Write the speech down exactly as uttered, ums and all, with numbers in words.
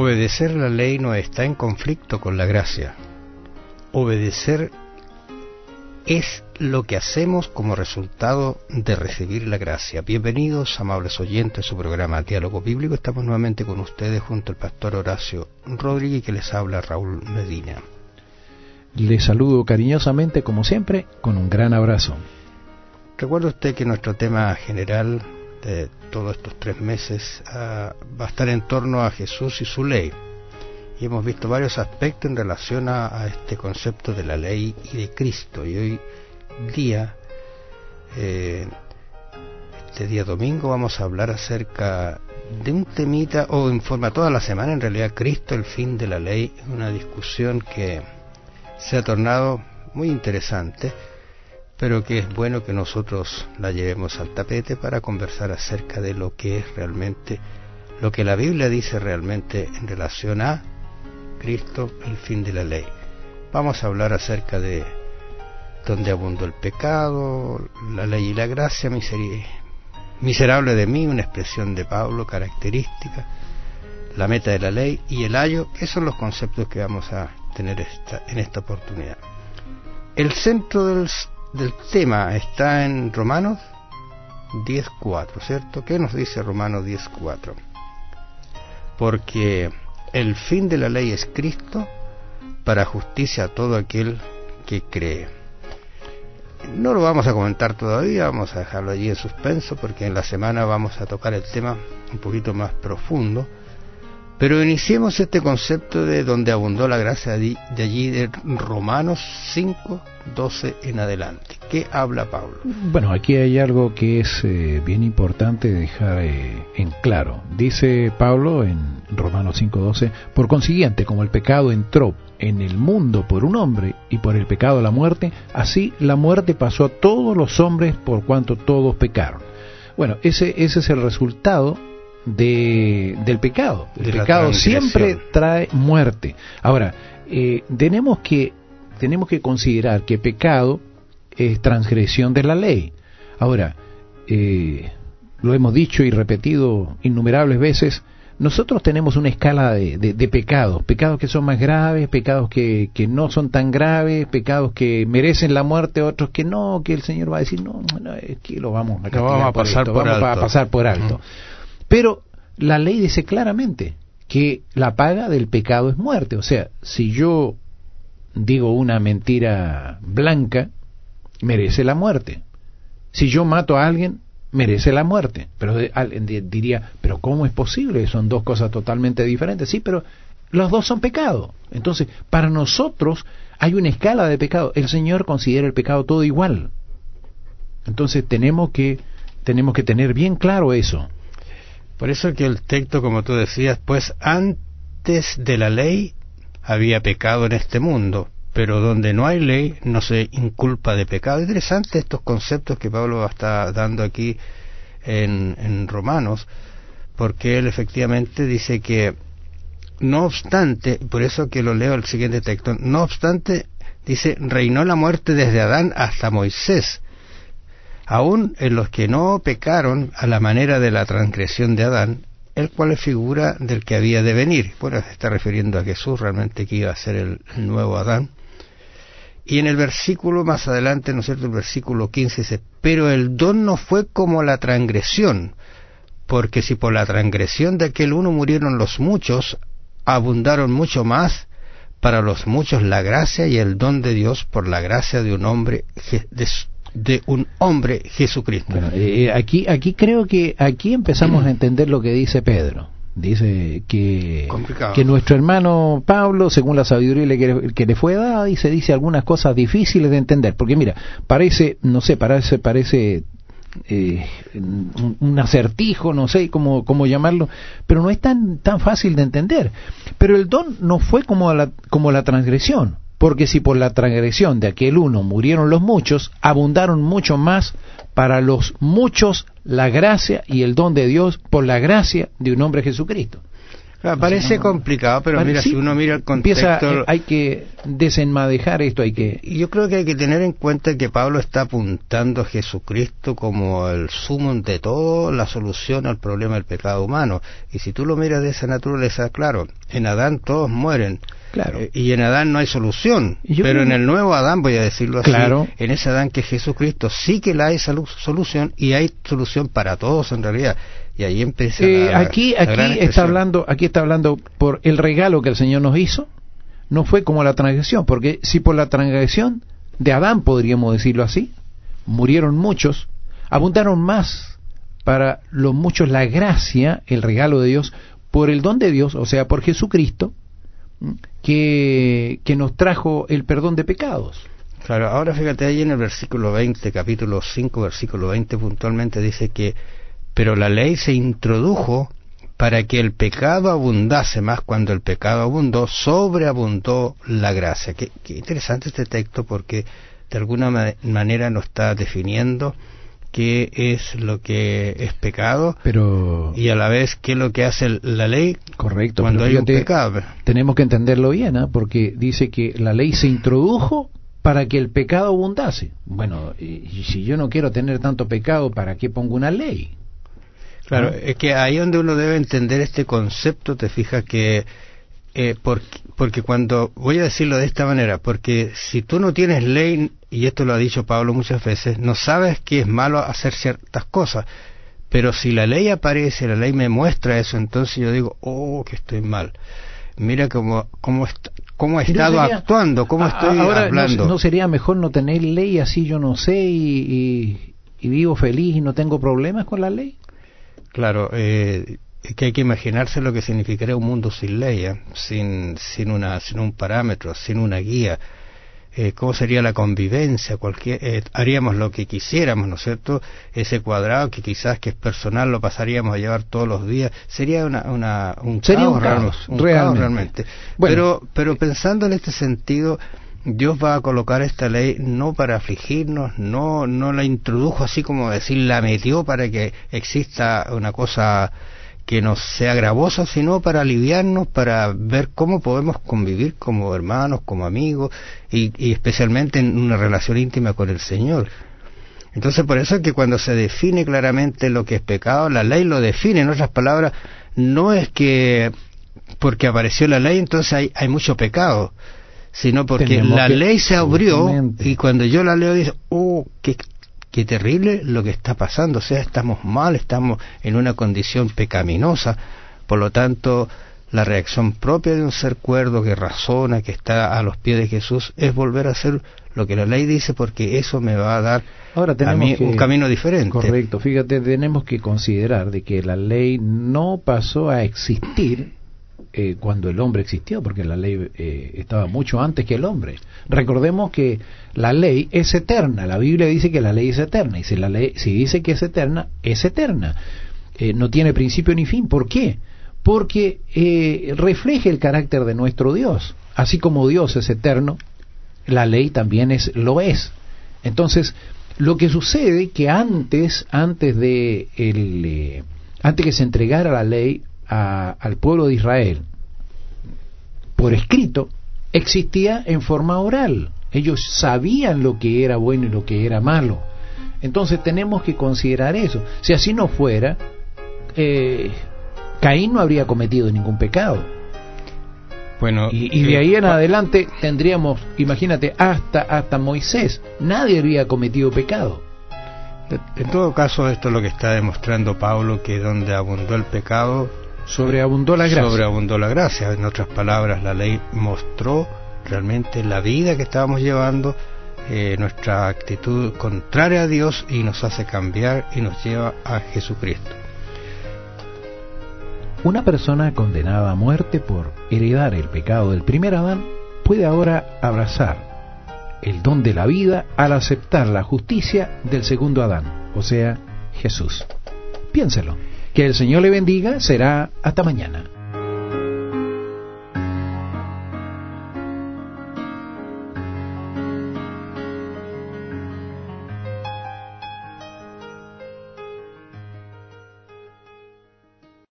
Obedecer la ley no está en conflicto con la gracia. Obedecer es lo que hacemos como resultado de recibir la gracia. Bienvenidos, amables oyentes, a su programa Diálogo Bíblico. Estamos nuevamente con ustedes junto al pastor Horacio Rodríguez, que les habla Raúl Medina. Les saludo cariñosamente, como siempre, con un gran abrazo. Recuerde usted que nuestro tema general de todos estos tres meses uh, va a estar en torno a Jesús y su ley. Y hemos visto varios aspectos en relación a, a este concepto de la ley y de Cristo. Y hoy día, eh, este día domingo, vamos a hablar acerca de un temita, o en forma toda la semana, en realidad, Cristo, el fin de la ley, una discusión que se ha tornado muy interesante, pero que es bueno que nosotros la llevemos al tapete para conversar acerca de lo que es realmente, lo que la Biblia dice realmente en relación a Cristo, el fin de la ley. Vamos a hablar acerca de donde abundó el pecado, la ley y la gracia, miseri- miserable de mí, una expresión de Pablo característica, la meta de la ley y el ayo. Esos son los conceptos que vamos a tener esta, en esta oportunidad. El centro del, del tema está en Romanos diez cuatro, ¿cierto? ¿Qué nos dice Romanos diez cuatro? Porque el fin de la ley es Cristo, para justicia a todo aquel que cree. No lo vamos a comentar todavía, vamos a dejarlo allí en suspenso, porque en la semana vamos a tocar el tema un poquito más profundo. Pero iniciemos este concepto de donde abundó la gracia de allí, de Romanos cinco doce en adelante. ¿Qué habla Pablo? Bueno, aquí hay algo que es eh, bien importante dejar eh, en claro. Dice Pablo en Romanos cinco doce, por consiguiente, como el pecado entró en el mundo por un hombre y por el pecado la muerte, así la muerte pasó a todos los hombres por cuanto todos pecaron. Bueno, ese, ese es el resultado de del pecado. El pecado siempre trae muerte. Ahora, eh, tenemos que tenemos que considerar que pecado es transgresión de la ley. Ahora, eh, lo hemos dicho y repetido innumerables veces, nosotros tenemos una escala de, de, de pecados, pecados que son más graves, pecados que, que no son tan graves, pecados que merecen la muerte, otros que no, que el Señor va a decir, no, no es que lo vamos a castigar, no, vamos a pasar por, por vamos alto. a pasar por alto. Uh-huh. Pero la ley dice claramente que la paga del pecado es muerte. O sea, si yo digo una mentira blanca, merece la muerte. Si yo mato a alguien, merece la muerte. Pero alguien diría, pero ¿cómo es posible? Son dos cosas totalmente diferentes. Sí, pero los dos son pecado. Entonces, para nosotros hay una escala de pecado. El Señor considera el pecado todo igual. Entonces tenemos que tenemos que tener bien claro eso. Por eso que el texto, como tú decías, pues antes de la ley había pecado en este mundo, pero donde no hay ley no se inculpa de pecado. Interesante estos conceptos que Pablo está dando aquí en, en Romanos, porque él efectivamente dice que no obstante, por eso que lo leo el siguiente texto, no obstante, dice, reinó la muerte desde Adán hasta Moisés, aún en los que no pecaron a la manera de la transgresión de Adán, el cual es figura del que había de venir. Bueno, se está refiriendo a Jesús, realmente que iba a ser el, el nuevo Adán. Y en el versículo más adelante, ¿no es cierto?, el versículo quince dice, pero el don no fue como la transgresión, porque si por la transgresión de aquel uno murieron los muchos, abundaron mucho más para los muchos la gracia y el don de Dios por la gracia de un hombre de de un hombre Jesucristo. Bueno, eh, aquí aquí creo que aquí empezamos a entender lo que dice Pedro. Dice que Complicado. que nuestro hermano Pablo, según la sabiduría que, que le fue dada, dice dice algunas cosas difíciles de entender, porque mira, parece, no sé, parece parece eh, un, un acertijo, no sé cómo cómo llamarlo, pero no es tan tan fácil de entender. Pero el don no fue como la como la transgresión. Porque si por la transgresión de aquel uno murieron los muchos, abundaron mucho más para los muchos la gracia y el don de Dios por la gracia de un hombre Jesucristo. Claro, parece no, complicado, pero vale, mira, sí, si uno mira el contexto... Empieza, eh, hay que desenmadejar esto, hay que... Yo creo que hay que tener en cuenta que Pablo está apuntando a Jesucristo como el sumum de todo, la solución al problema del pecado humano. Y si tú lo miras de esa naturaleza, claro, en Adán todos mueren. Claro. Eh, y en Adán no hay solución, Yo pero creo... en el nuevo Adán, voy a decirlo así, claro. en ese Adán que es Jesucristo, sí que la hay solución, y hay solución para todos en realidad. Y ahí empieza eh, la, aquí la aquí gran está hablando aquí está hablando por el regalo que el Señor nos hizo. No fue como la transgresión, porque si por la transgresión de Adán, podríamos decirlo así, murieron muchos, abundaron más para los muchos la gracia, el regalo de Dios, por el don de Dios, o sea, por Jesucristo, que, que nos trajo el perdón de pecados. Claro, ahora fíjate ahí en el versículo veinte, capítulo cinco, versículo veinte, puntualmente dice que, pero la ley se introdujo para que el pecado abundase más. Cuando el pecado abundó, sobreabundó la gracia. Qué, qué interesante este texto, porque de alguna ma- manera nos está definiendo qué es lo que es pecado, pero y a la vez qué es lo que hace la ley. Correcto, cuando hay fíjate, un pecado. Tenemos que entenderlo bien, ¿eh? Porque dice que la ley se introdujo para que el pecado abundase. Bueno, y si yo no quiero tener tanto pecado, ¿para qué pongo una ley? Claro, ¿no? Es que ahí donde uno debe entender este concepto, te fijas que, eh, porque, porque cuando, voy a decirlo de esta manera, porque si tú no tienes ley, y esto lo ha dicho Pablo muchas veces, no sabes que es malo hacer ciertas cosas, pero si la ley aparece, la ley me muestra eso, entonces yo digo, oh, que estoy mal. Mira cómo, cómo, est- cómo he estado sería, actuando, cómo a, estoy ahora, hablando. No, ¿no sería mejor no tener ley, así yo no sé y, y, y vivo feliz y no tengo problemas con la ley? Claro, eh, es que hay que imaginarse lo que significaría un mundo sin ley, ¿eh? sin, sin, una, sin un parámetro, sin una guía. Eh, ¿Cómo sería la convivencia? Cualquier, eh, haríamos lo que quisiéramos, ¿no es cierto? Ese cuadrado que quizás que es personal lo pasaríamos a llevar todos los días. Sería una, una, un sería caos, un caos, un realmente. caos realmente. Bueno, pero, pero pensando en este sentido, Dios va a colocar esta ley no para afligirnos, no, no la introdujo así como decir, la metió para que exista una cosa que nos sea gravosa, sino para aliviarnos, para ver cómo podemos convivir como hermanos, como amigos, y, y especialmente en una relación íntima con el Señor. Entonces, por eso es que cuando se define claramente lo que es pecado, la ley lo define. En otras palabras, no es que porque apareció la ley entonces hay, hay mucho pecado, sino porque Tenemos la que, ley se abrió, y cuando yo la leo dice, oh, qué, qué terrible lo que está pasando, o sea, estamos mal, estamos en una condición pecaminosa. Por lo tanto, la reacción propia de un ser cuerdo que razona, que está a los pies de Jesús, es volver a hacer lo que la ley dice, porque eso me va a dar Ahora tenemos a mí que, un camino diferente. Correcto, fíjate, tenemos que considerar de que la ley no pasó a existir Eh, cuando el hombre existió, porque la ley eh, estaba mucho antes que el hombre. Recordemos que la ley es eterna, la Biblia dice que la ley es eterna, y si la ley si dice que es eterna, es eterna, eh, no tiene principio ni fin. ¿Por qué? Porque eh, refleja el carácter de nuestro Dios. Así como Dios es eterno, la ley también es lo es. Entonces, lo que sucede que antes antes de el eh, antes que se entregara la ley A, al pueblo de Israel por escrito, existía en forma oral. Ellos sabían lo que era bueno y lo que era malo. Entonces tenemos que considerar eso. Si así no fuera, eh, Caín no habría cometido ningún pecado. Bueno, y, y de ahí en adelante tendríamos, imagínate, hasta hasta Moisés, nadie habría cometido pecado. En todo caso, esto es lo que está demostrando Pablo, que donde abundó el pecado, sobreabundó la gracia. Sobreabundó la gracia. En otras palabras, la ley mostró realmente la vida que estábamos llevando, eh, nuestra actitud contraria a Dios, y nos hace cambiar y nos lleva a Jesucristo. Una persona condenada a muerte por heredar el pecado del primer Adán puede ahora abrazar el don de la vida al aceptar la justicia del segundo Adán, o sea, Jesús. Piénselo. Que el Señor le bendiga. Será hasta mañana.